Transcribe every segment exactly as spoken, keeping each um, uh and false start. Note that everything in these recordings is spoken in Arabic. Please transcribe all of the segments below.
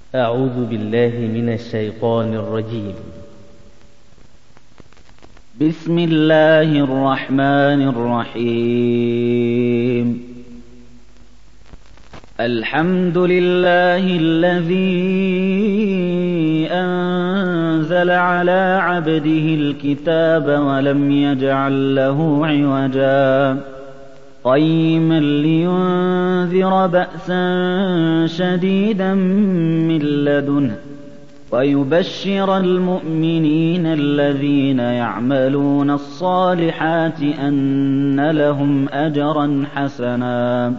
أعوذ بالله من الشيطان الرجيم. بسم الله الرحمن الرحيم. الحمد لله الذي أنزل على عبده الكتاب ولم يجعل له عوجا قيما لينذر بأسا شديدا من لدنه ويبشر المؤمنين الذين يعملون الصالحات أن لهم أجرا حسنا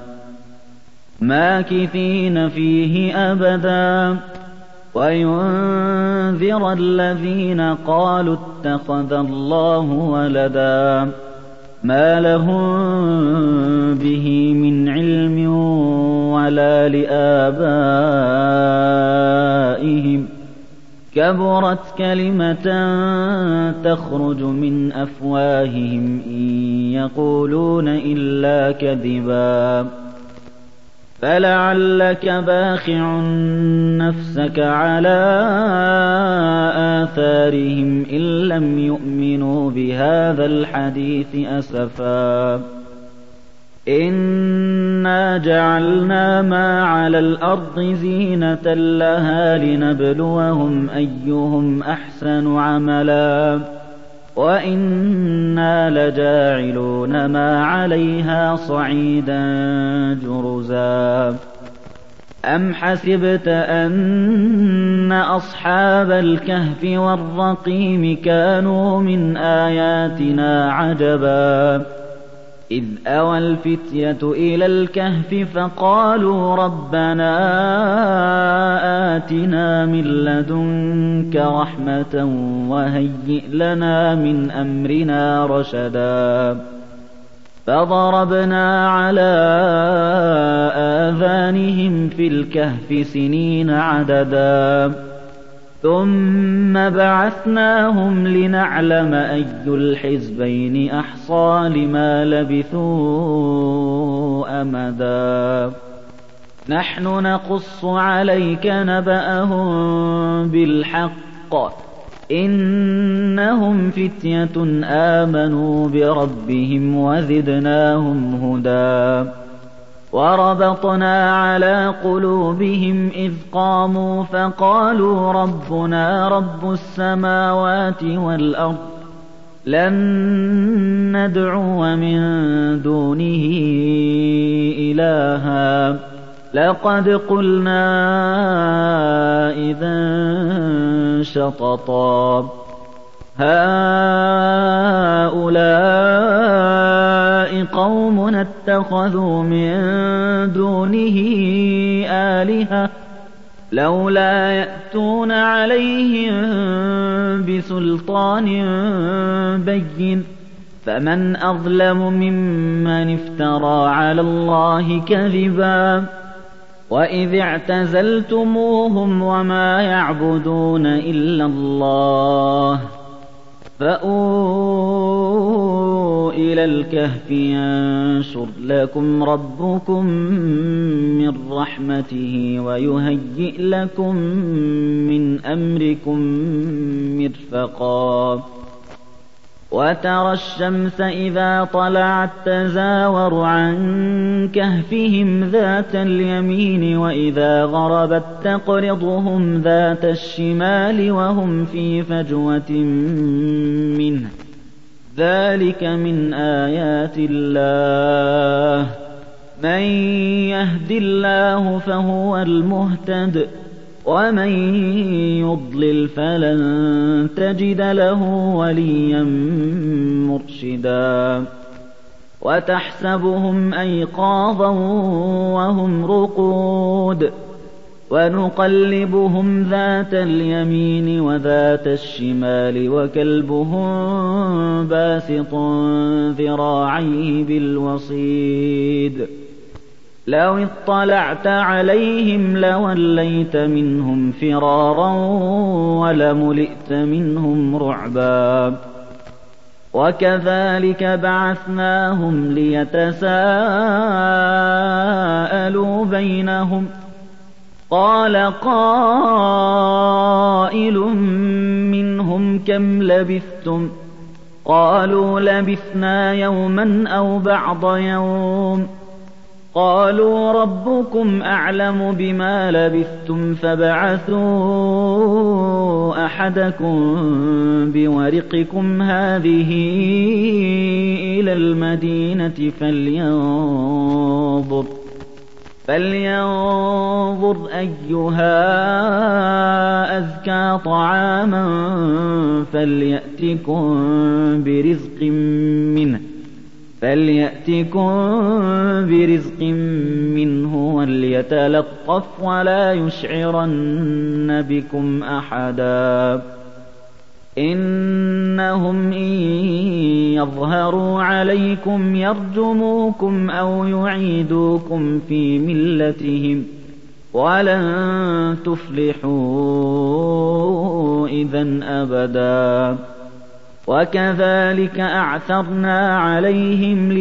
ماكثين فيه أبدا وينذر الذين قالوا اتخذ الله ولدا ما لهم به من علم ولا لآبائهم كبرت كلمة تخرج من أفواههم إن يقولون إلا كذبا فلعلك باخع نفسك على آثارهم إن لم يؤمنوا بهذا الحديث أسفا إنا جعلنا ما على الأرض زينة لها لنبلوهم أيهم أحسن عملا وإنا لجاعلون ما عليها صعيدا جرزا أم حسبت أن أصحاب الكهف والرقيم كانوا من آياتنا عجبا إذ أوى الفتية إلى الكهف فقالوا ربنا آتنا من لدنك رحمة وهيئ لنا من أمرنا رشدا فضربنا على آذانهم في الكهف سنين عددا ثم بعثناهم لنعلم أي الحزبين أحصى لما لبثوا أمدا نحن نقص عليك نبأهم بالحق إنهم فتية آمنوا بربهم وزدناهم هدى وربطنا على قلوبهم إذ قاموا فقالوا ربنا رب السماوات والأرض لن ندعو من دونه إلها لقد قلنا إذا شططا هؤلاء قوم اتخذوا من دونه آلهة لولا يأتون عليهم بسلطان بين فمن أظلم ممن افترى على الله كذبا وإذ اعتزلتموهم وما يعبدون إلا الله فأووا إلى الكهف ينشر لكم ربكم من رحمته ويهيئ لكم من أمركم مرفقا وترى الشمس إذا طلعت تزاور عن كهفهم ذات اليمين وإذا غربت تقرضهم ذات الشمال وهم في فجوة منه ذلك من آيات الله من يهد الله فهو المهتد ومن يضلل فلن تجد له وليا مرشدا وتحسبهم أيقاظا وهم رقود ونقلبهم ذات اليمين وذات الشمال وكلبهم باسط ذراعيه بالوصيد لو اطلعت عليهم لوليت منهم فرارا ولملئت منهم رعبا وكذلك بعثناهم ليتساءلوا بينهم قال قائل منهم كم لبثتم قالوا لبثنا يوما أو بعض يوم قالوا ربكم أعلم بما لبثتم فابعثوا أحدكم بورقكم هذه إلى المدينة فلينظر فلينظر أيها أزكى طعاما فليأتكم برزق منه فليأتكم برزق منه وليتلطف ولا يشعرن بكم أحدا إنهم إن يظهروا عليكم يرجموكم أو يعيدوكم في ملتهم ولن تفلحوا إذن أبدا وكذلك أعثرنا عليهم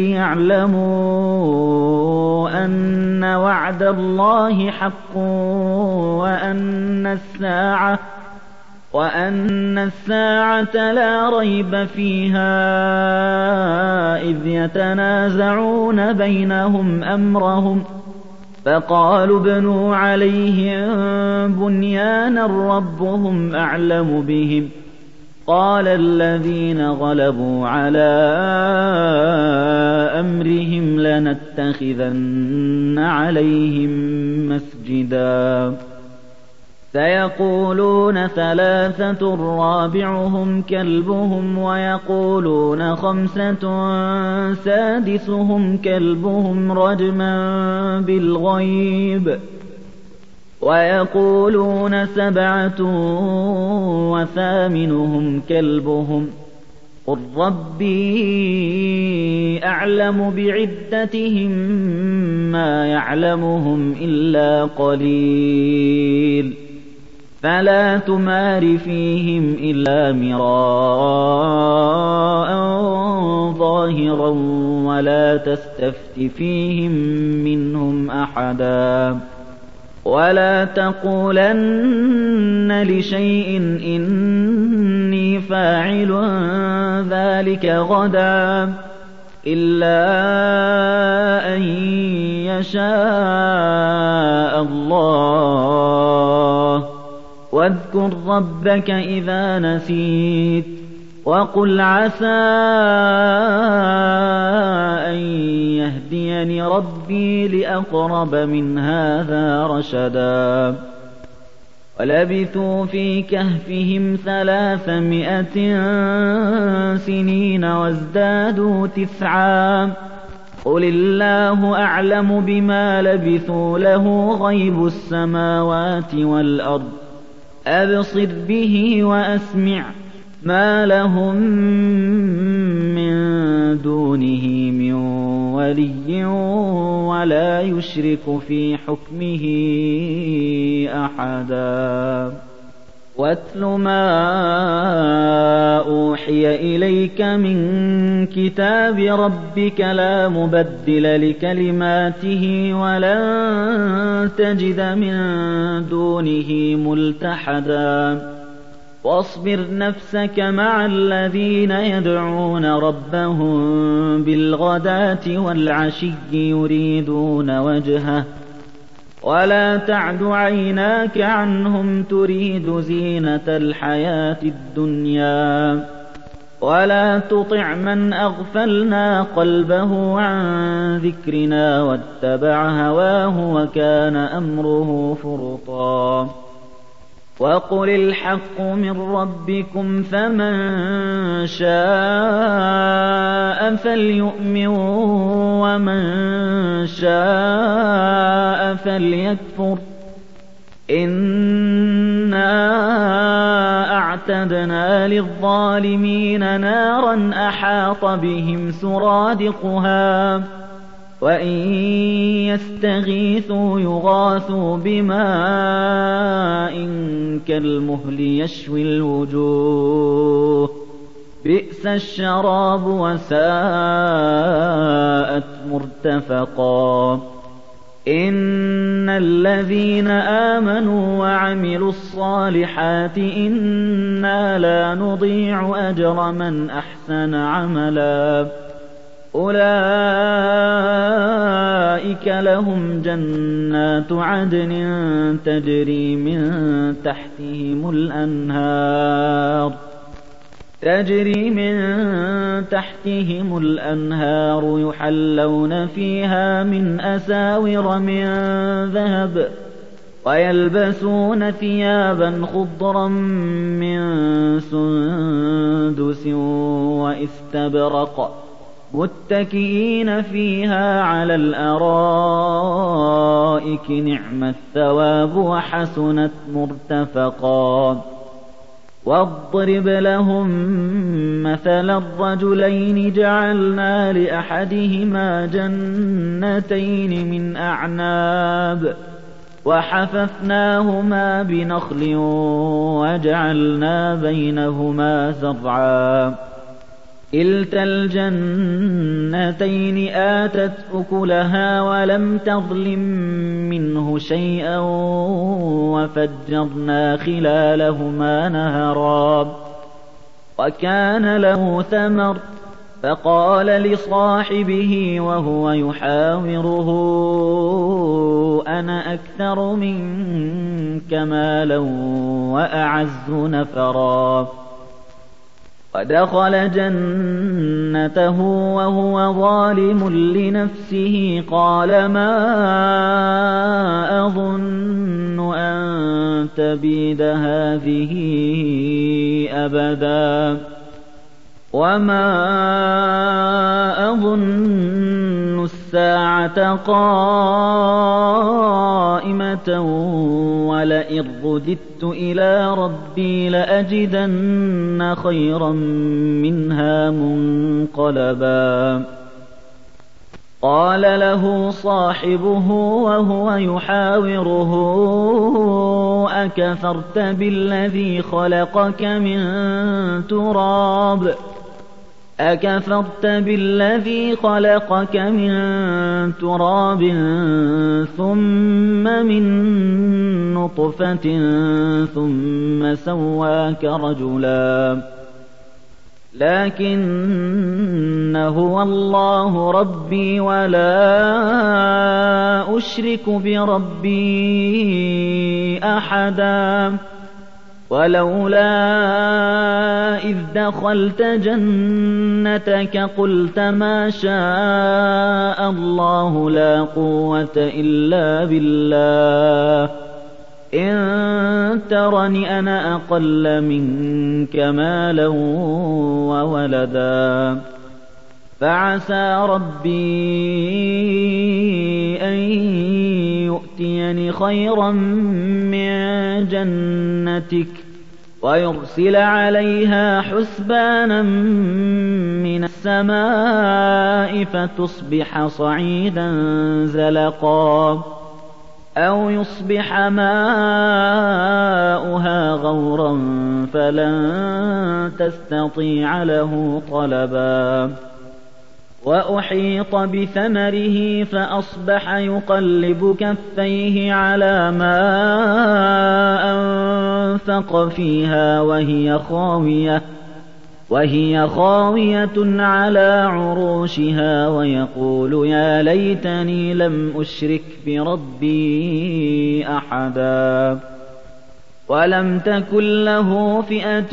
ليعلموا أن وعد الله حق وأن الساعة وأن الساعة لا ريب فيها إذ يتنازعون بينهم أمرهم فقالوا ابنوا عليهم بنيانا ربهم أعلم بهم قال الذين غلبوا على أمرهم لنتخذن عليهم مسجدا سيقولون ثلاثة رابعهم كلبهم ويقولون خمسة سادسهم كلبهم رجما بالغيب ويقولون سبعة وثامنهم كلبهم قل ربي أعلم بعدتهم ما يعلمهم إلا قليل فلا تمار فيهم إلا مراء ظاهرا ولا تستفت فيهم منهم أحدا ولا تقولن لشيء إني فاعل ذلك غدا إلا أن يشاء الله واذكر ربك إذا نسيت وقل عسى أن يهديني ربي لأقرب من هذا رشدا ولبثوا في كهفهم ثلاثمائة سنين وازدادوا تسعا قل الله أعلم بما لبثوا له غيب السماوات والأرض أبصر به وأسمع ما لهم من دونه من ولي ولا يشرك في حكمه أحدا واتل ما أوحي إليك من كتاب ربك لا مبدل لكلماته ولن تجد من دونه ملتحدا واصبر نفسك مع الذين يدعون ربهم بالغداة والعشي يريدون وجهه ولا تعد عيناك عنهم تريد زينة الحياة الدنيا ولا تطع من أغفلنا قلبه عن ذكرنا واتبع هواه وكان أمره فرطا وقل الحق من ربكم فمن شاء فليؤمن ومن شاء فليكفر إنا أعتدنا للظالمين نارا أحاط بهم سرادقها وإن يستغيثوا يغاثوا بماء كالمهل يشوي الوجوه بئس الشراب وساءت مرتفقا إن الذين آمنوا وعملوا الصالحات إنا لا نضيع أجر من أحسن عملا أولئك لهم جنات عدن تجري من تحتهم الأنهار تجري من تحتهم الأنهار يحلون فيها من أساور من ذهب ويلبسون ثيابا خضرا من سندس واستبرق متكئين فيها على الأرائك نعم الثواب وحسنت مرتفقا واضرب لهم مثل الرجلين جعلنا لأحدهما جنتين من أعناب وحففناهما بنخل وجعلنا بينهما زرعا كلتا الجنتين آتت أكلها ولم تظلم منه شيئا وفجرنا خلالهما نهرا وكان له ثمر فقال لصاحبه وهو يحاوره أنا أكثر منك مالا وأعز نفرا ودخل جنته وهو ظالم لنفسه قال ما أظن أن تبيد هذه أبدا وما أظن الساعة قائمة ولئن رددت إلى ربي لأجدن خيرا منها منقلبا قال له صاحبه وهو يحاوره أكفرت بالذي خلقك من تراب أكفرت بالذي خلقك من تراب ثم من نطفة ثم سواك رجلا لكن هو الله ربي ولا أشرك بربي أحدا ولولا إذ دخلت جنتك قلت ما شاء الله لا قوة إلا بالله إن ترني أنا أقل منك مالا وولدا فعسى ربي أن يؤتيني خيرا من جنتك ويرسل عليها حسبانا من السماء فتصبح صعيدا زلقا أو يصبح ماؤها غورا فلن تستطيع له طلبا وأحيط بثمره فأصبح يقلب كفيه على ما أنفق فيها وهي خاوية وهي خاوية على عروشها ويقول يا ليتني لم أشرك بربي أحدا ولم تكن له فئة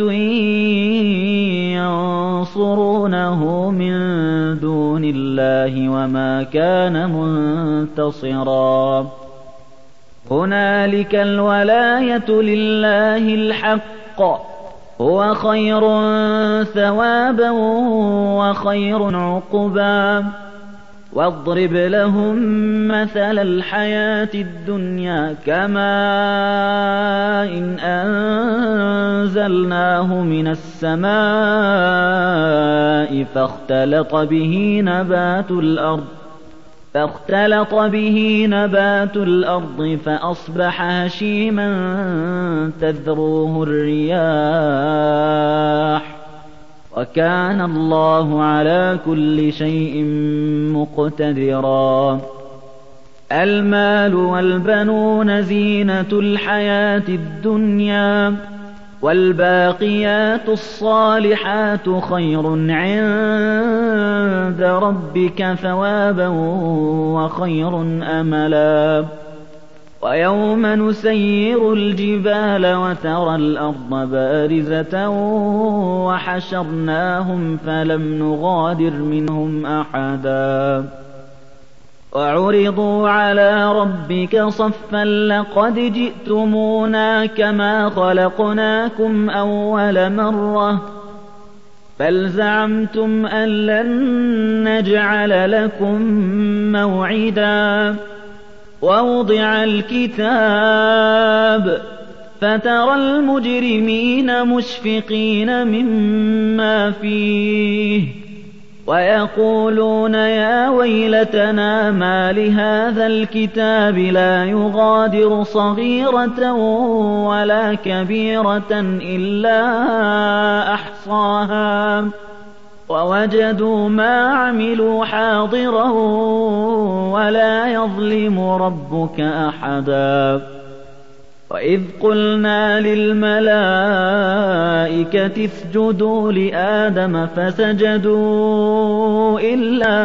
ينصرونه من دون الله وما كان منتصرا هنالك الولاية لله الحق هو خير ثوابا وخير عقبا واضرب لهم مثل الحياة الدنيا كماء إن أنزلناه من السماء فاختلط به نبات الأرض فاختلط به نبات الأرض فأصبح هشيما تذروه الرياح وكان الله على كل شيء مقتدرا المال والبنون زينة الحياة الدنيا والباقيات الصالحات خير عند ربك ثوابا وخير أملا ويوم نسير الجبال وترى الأرض بارزة وحشرناهم فلم نغادر منهم أحدا وعرضوا على ربك صفا لقد جئتمونا كما خلقناكم أول مرة بل زعمتم أن لن نجعل لكم موعدا ووضع الكتاب فترى المجرمين مشفقين مما فيه ويقولون يا ويلتنا ما لهذا الكتاب لا يغادر صغيرة ولا كبيرة إلا أحصاها ووجدوا ما عملوا حاضرا ولا يظلم ربك أحدا وإذ قلنا للملائكة اسجدوا لآدم فسجدوا إلا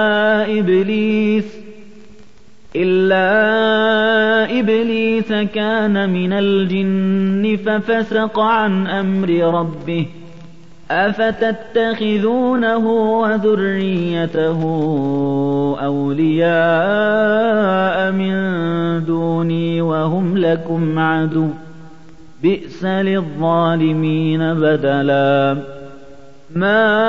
إبليس إلا إبليس كان من الجن ففسق عن أمر ربه أفتتخذونه وذريته أولياء من دوني وهم لكم عدو بئس للظالمين بدلا ما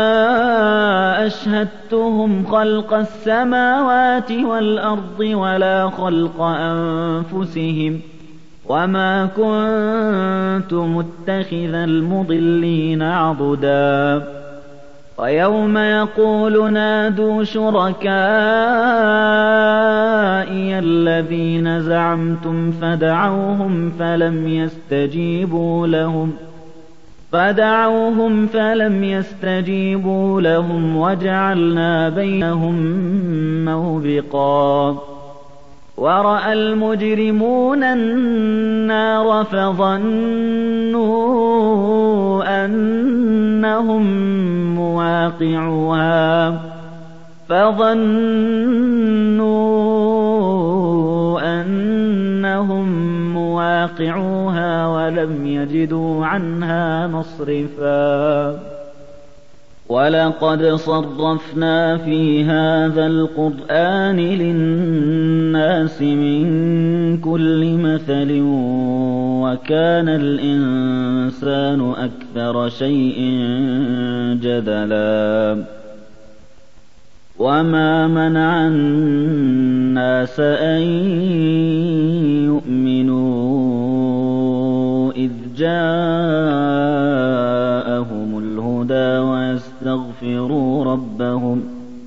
أشهدتهم خلق السماوات والأرض ولا خلق أنفسهم وما كنت متخذ المضلين عضدا ويوم يقول نادوا شركائي الذين زعمتم فدعوهم فلم يستجيبوا لهم فدعوهم فلم يستجيبوا لهم وجعلنا بينهم موبقا ورأى المجرمون النار فظنوا أنهم مواقعوها فظنوا أنهم مواقعوها ولم يجدوا عنها مصرفا ولقد صرفنا في هذا القرآن للناس من كل مثل وكان الإنسان أكثر شيء جدلا وما منع الناس أن يؤمنوا إذ جاءهم الهدى ويستغفروا ربهم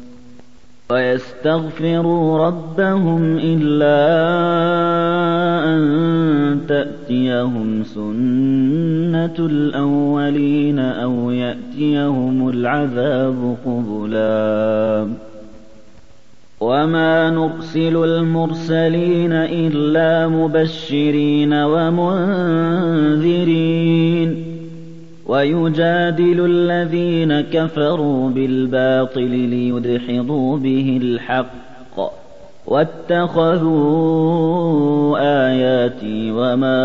ويستغفروا ربهم إلا أن تأتيهم سنة الأولين أو يأتيهم العذاب قبلا وما نرسل المرسلين إلا مبشرين ومنذرين ويجادل الذين كفروا بالباطل ليدحضوا به الحق واتخذوا آياتي وما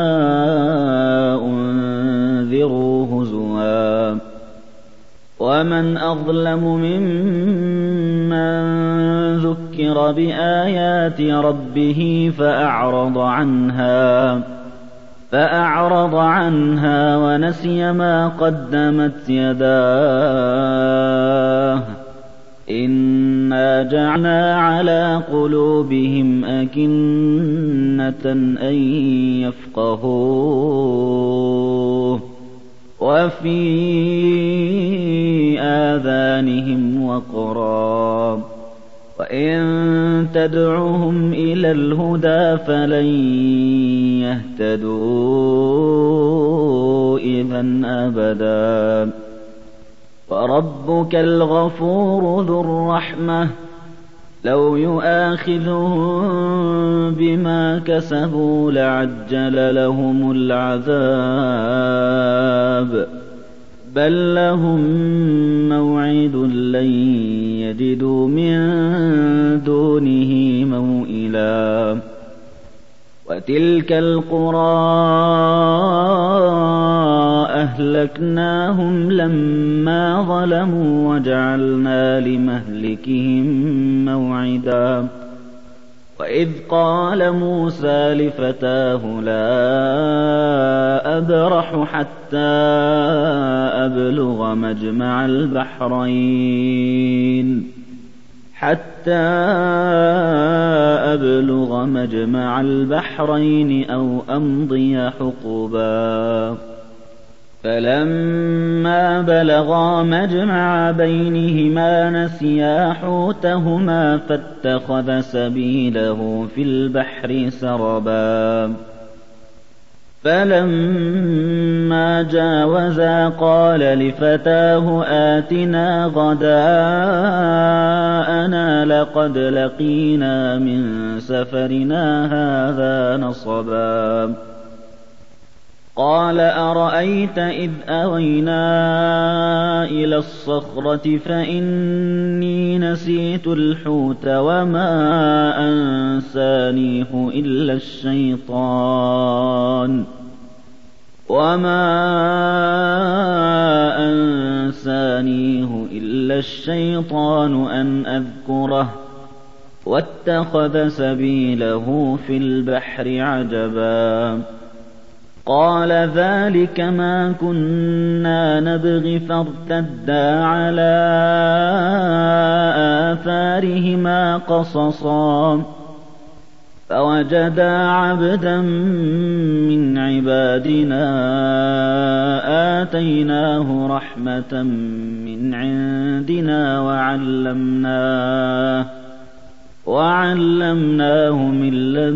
أنذروا هزوا ومن أظلم ممن ذكر بآيات ربه فأعرض عنها فأعرض عنها ونسي ما قدمت يداه إنا جعلنا على قلوبهم أكنة أن يفقهوه وفي آذانهم وقرا وإن تدعوهم إلى الهدى فلن يهتدوا إذا أبدا وربك الغفور ذو الرحمة لو يؤاخذهم بما كسبوا لعجل لهم العذاب بل لهم موعد لن يجدوا من دونه موئلا وتلك القرى أهلكناهم لما ظلموا وجعلنا لمهلكهم موعدا وإذ قال موسى لفتاه لا أبرح حتى أبلغ مجمع البحرين حتى أبلغ مجمع البحرين أو أمضي حقبا فلما بلغا مجمع بينهما نسيا حوتهما فاتخذ سبيله في البحر سربا فلما جاوزا قال لفتاه آتنا غداءنا لقد لقينا من سفرنا هذا نصبا قال أرأيت إذ أوينا إلى الصخرة فإني نسيت الحوت وما أنسانيه إلا الشيطان وما أنسانيه إلا الشيطان أن أذكره واتخذ سبيله في البحر عجبا قال ذلك ما كنا نبغي فارتدا على آثارهما قصصا فوجدا عبدا من عبادنا آتيناه رحمة من عندنا وعلمناه وعلمناه من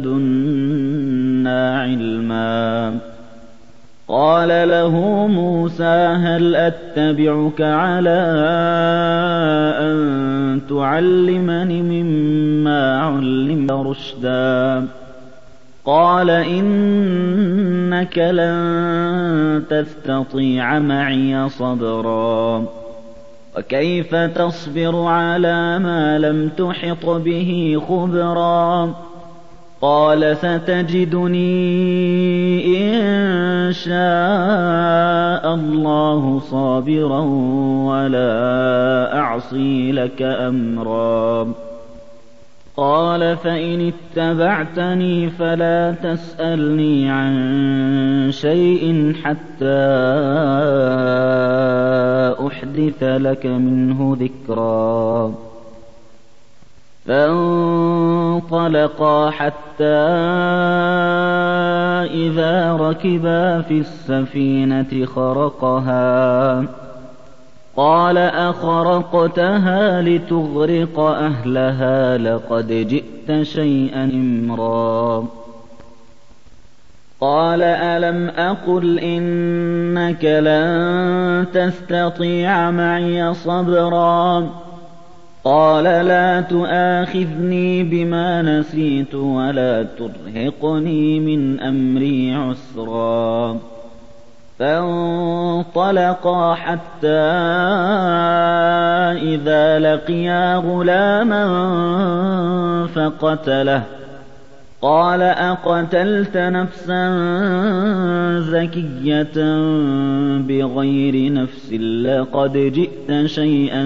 لدنا علما قال له موسى هل أتبعك على أن تعلمني مما علمت رشدا قال إنك لن تستطيع معي صبرا وكيف تصبر على ما لم تحط به خبرا قال ستجدني إن شاء الله صابرا ولا أعصي لك أمرا قال فإن اتبعتني فلا تسألني عن شيء حتى أحدث لك منه ذكرا فانطلقا حتى إذا ركبا في السفينة خرقها قال أخرقتها لتغرق أهلها لقد جئت شيئا إمرا قال ألم أقل إنك لن تستطيع معي صبرا قال لا تؤاخذني بما نسيت ولا ترهقني من أمري عسرا فانطلقا حتى إذا لقيا غلاما فقتله قال أقتلت نفسا زكية بغير نفس لقد جئت شيئا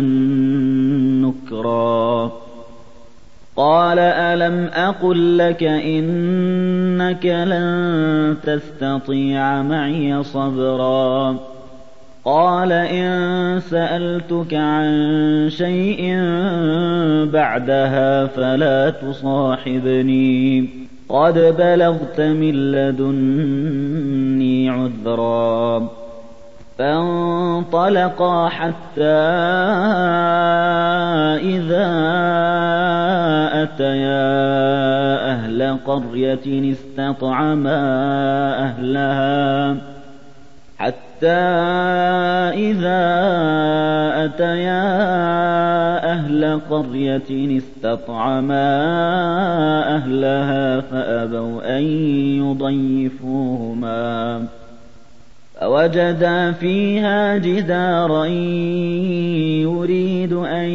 نكرا قال ألم أقل لك إنك لن تستطيع معي صبرا قال إن سألتك عن شيء بعدها فلا تصاحبني قد بلغت من لدني عذرا فانطلقا حتى إذا أتيا أهل قرية استطعما أهلها حتى إذا أتيا أهل قرية استطعما أهلها فأبوا أن يضيفوهما فوجدا فيها جدارا يريد أن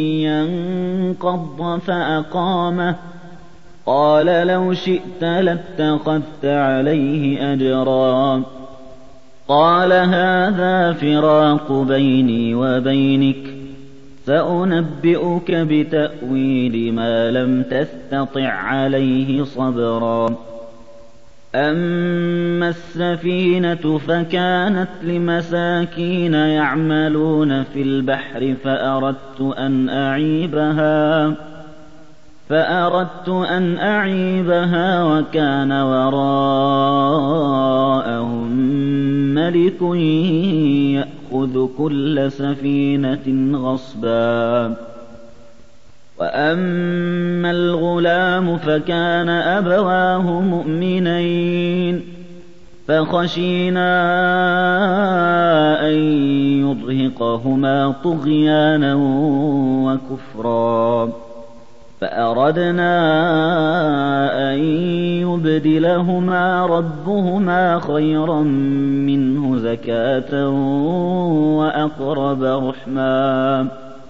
ينقض فأقامه قال لو شئت لاتخذت عليه أجرا قال هذا فراق بيني وبينك سأنبئك بتأويل ما لم تستطع عليه صبرا أما السفينة فكانت لمساكين يعملون في البحر فأردت أن أعيبها فأردت أن أعيبها وكان وراءهم ملك يأخذ كل سفينة غصبا وأما الغلام فكان أبواه مؤمنين فخشينا أن يرهقهما طغيانا وكفرا فأردنا أن يبدلهما ربهما خيرا منه زكاة وأقرب رحما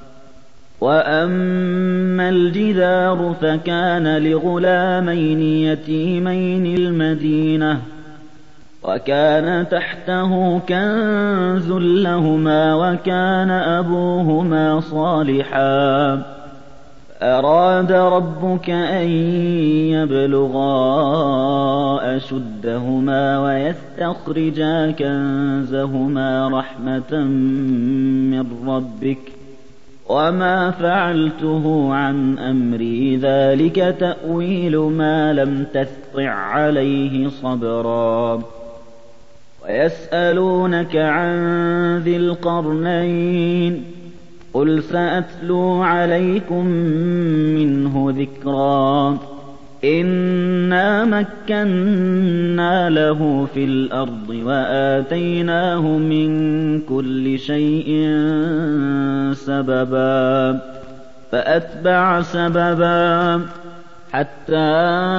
وأما الجدار فكان لغلامين يتيمين المدينة وكان تحته كنز لهما وكان أبوهما صالحا أراد ربك أن يبلغا أشدهما ويستخرجا كنزهما رحمة من ربك وما فعلته عن أمري ذلك تأويل ما لم تستطع عليه صبرا ويسألونك عن ذي القرنين قل سأتلو عليكم منه ذكرا إنا مكنا له في الأرض وآتيناه من كل شيء سببا فأتبع سببا حتى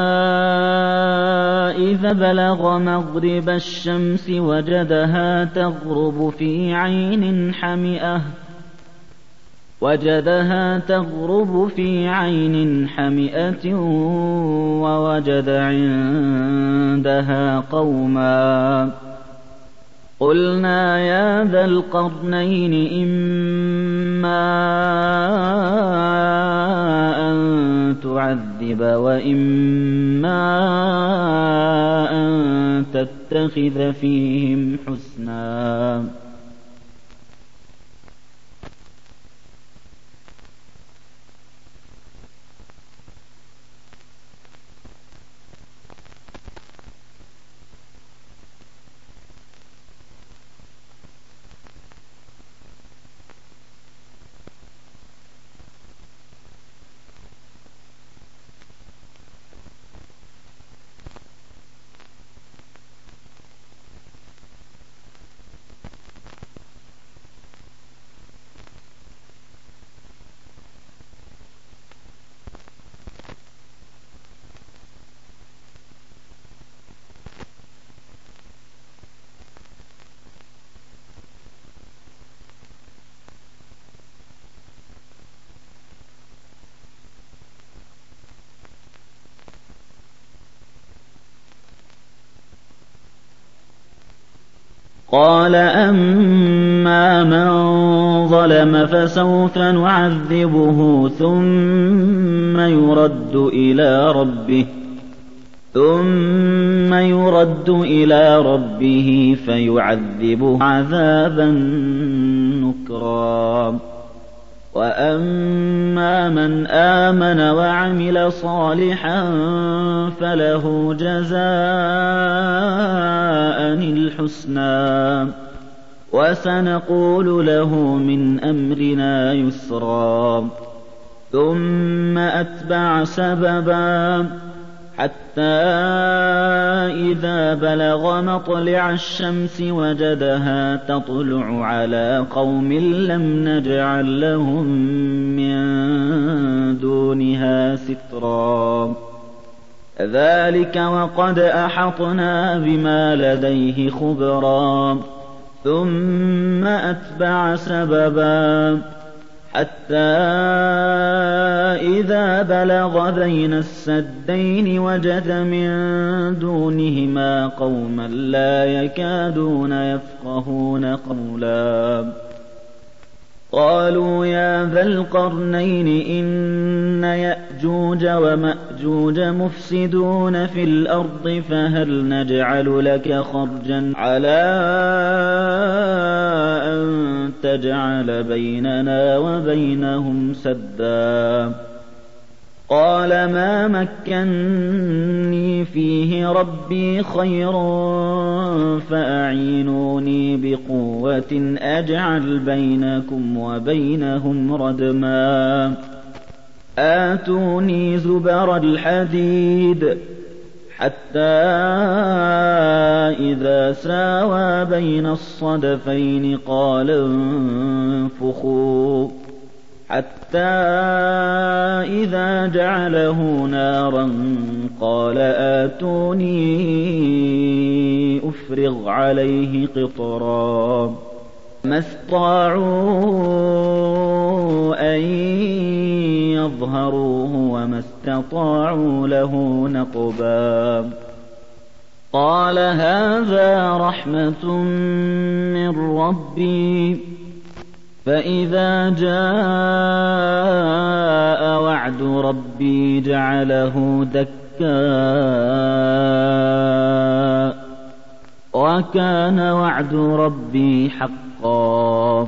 إذا بلغ مغرب الشمس وجدها تغرب في عين حمئة وجدها تغرب في عين حمئة ووجد عندها قوما قلنا يا ذا القرنين إما أن تعذب وإما أن تتخذ فيهم حسنا قال أما من ظلم فسوف نعذبه ثم يرد إلى ربه ثم يرد إلى ربه فيعذبه عذابا نكرا وأما من آمن وعمل صالحا فله جزاء الحسنى وسنقول له من أمرنا يسرا ثم أتبع سببا حتى إذا بلغ مطلع الشمس وجدها تطلع على قوم لم نجعل لهم من دونها سترا كذلك وقد أحطنا بما لديه خبرا ثم أتبع سببا حتى إذا بلغ بين السدين وجد من دونهما قوما لا يكادون يفقهون قولا قالوا يا ذا القرنين إن يأجوج ومأجوج مفسدون في الأرض فهل نجعل لك خرجا على أن تجعل بيننا وبينهم سدا قال ما مكني فيه ربي خير فأعينوني بقوة أجعل بينكم وبينهم ردما آتوني زبر الحديد حتى إذا ساوى بين الصدفين قال انفخوا حتى إذا جعله نارا قال آتوني أفرغ عليه قطرا ما استطاعوا أن يظهروه وما استطاعوا له نقبا قال هذا رحمة من ربي فإذا جاء وعد ربي جعله دكا وكان وعد ربي حقا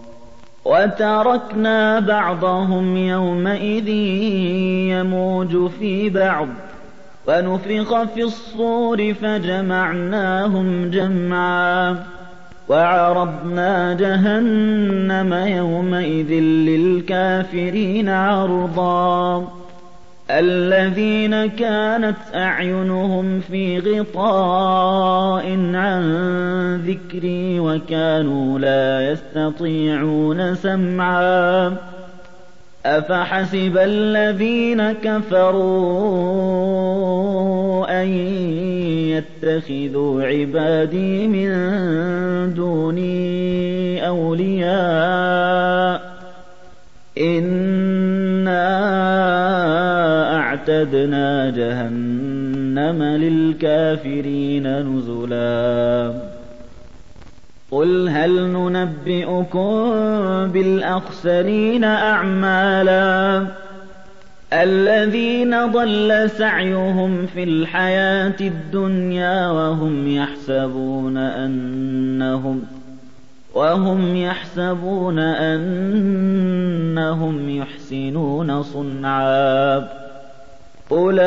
وتركنا بعضهم يومئذ يموج في بعض ونفخ في الصور فجمعناهم جمعا وعرضنا جهنم يومئذ للكافرين عرضا الذين كانت أعينهم في غطاء عن ذكري وكانوا لا يستطيعون سمعا أفحسب الذين كفروا أن يتخذوا عبادي من دوني أولياء إنا أعتدنا جهنم للكافرين نزلا قل هل ننبئكم بالأخسرين أعمالا الذين ضل سعيهم في الحياة الدنيا وهم يحسبون أنهم وهم يحسبون أنهم يحسنون صنعا أولئك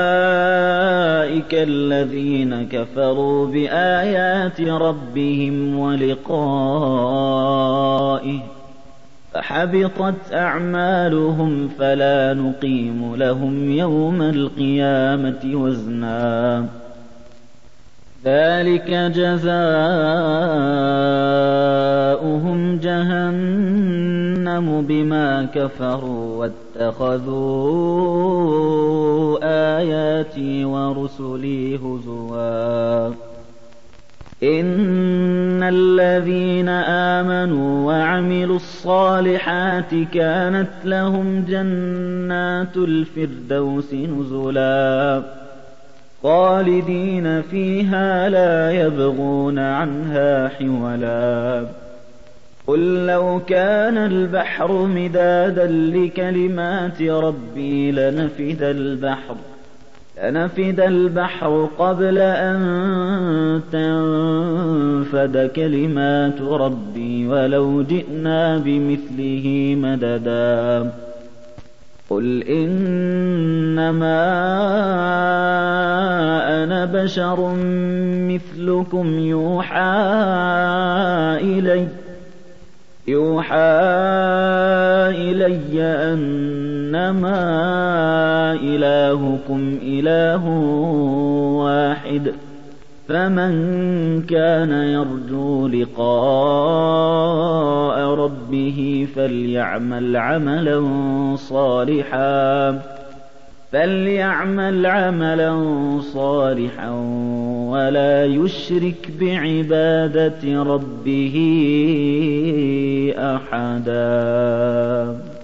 الذين كفروا بآيات ربهم ولقائه فحبطت أعمالهم فلا نقيم لهم يوم القيامة وزنا ذلك جزاؤهم جهنم بما كفروا واتخذوا آياتي ورسلي هزوا إن الذين آمنوا وعملوا الصالحات كانت لهم جنات الفردوس نزلا خالدين فيها لا يبغون عنها حولا قل لو كان البحر مدادا لكلمات ربي لنفد البحر لنفد البحر قبل أن تنفد كلمات ربي ولو جئنا بمثله مددا قل إنما أنا بشر مثلكم يوحى إلي يوحى إلي أنما إلهكم إله واحد فمن كان يرجو لقاء ربه فليعمل عملا صالحا فليعمل عملا صالحا ولا يشرك بعبادة ربه أحدا.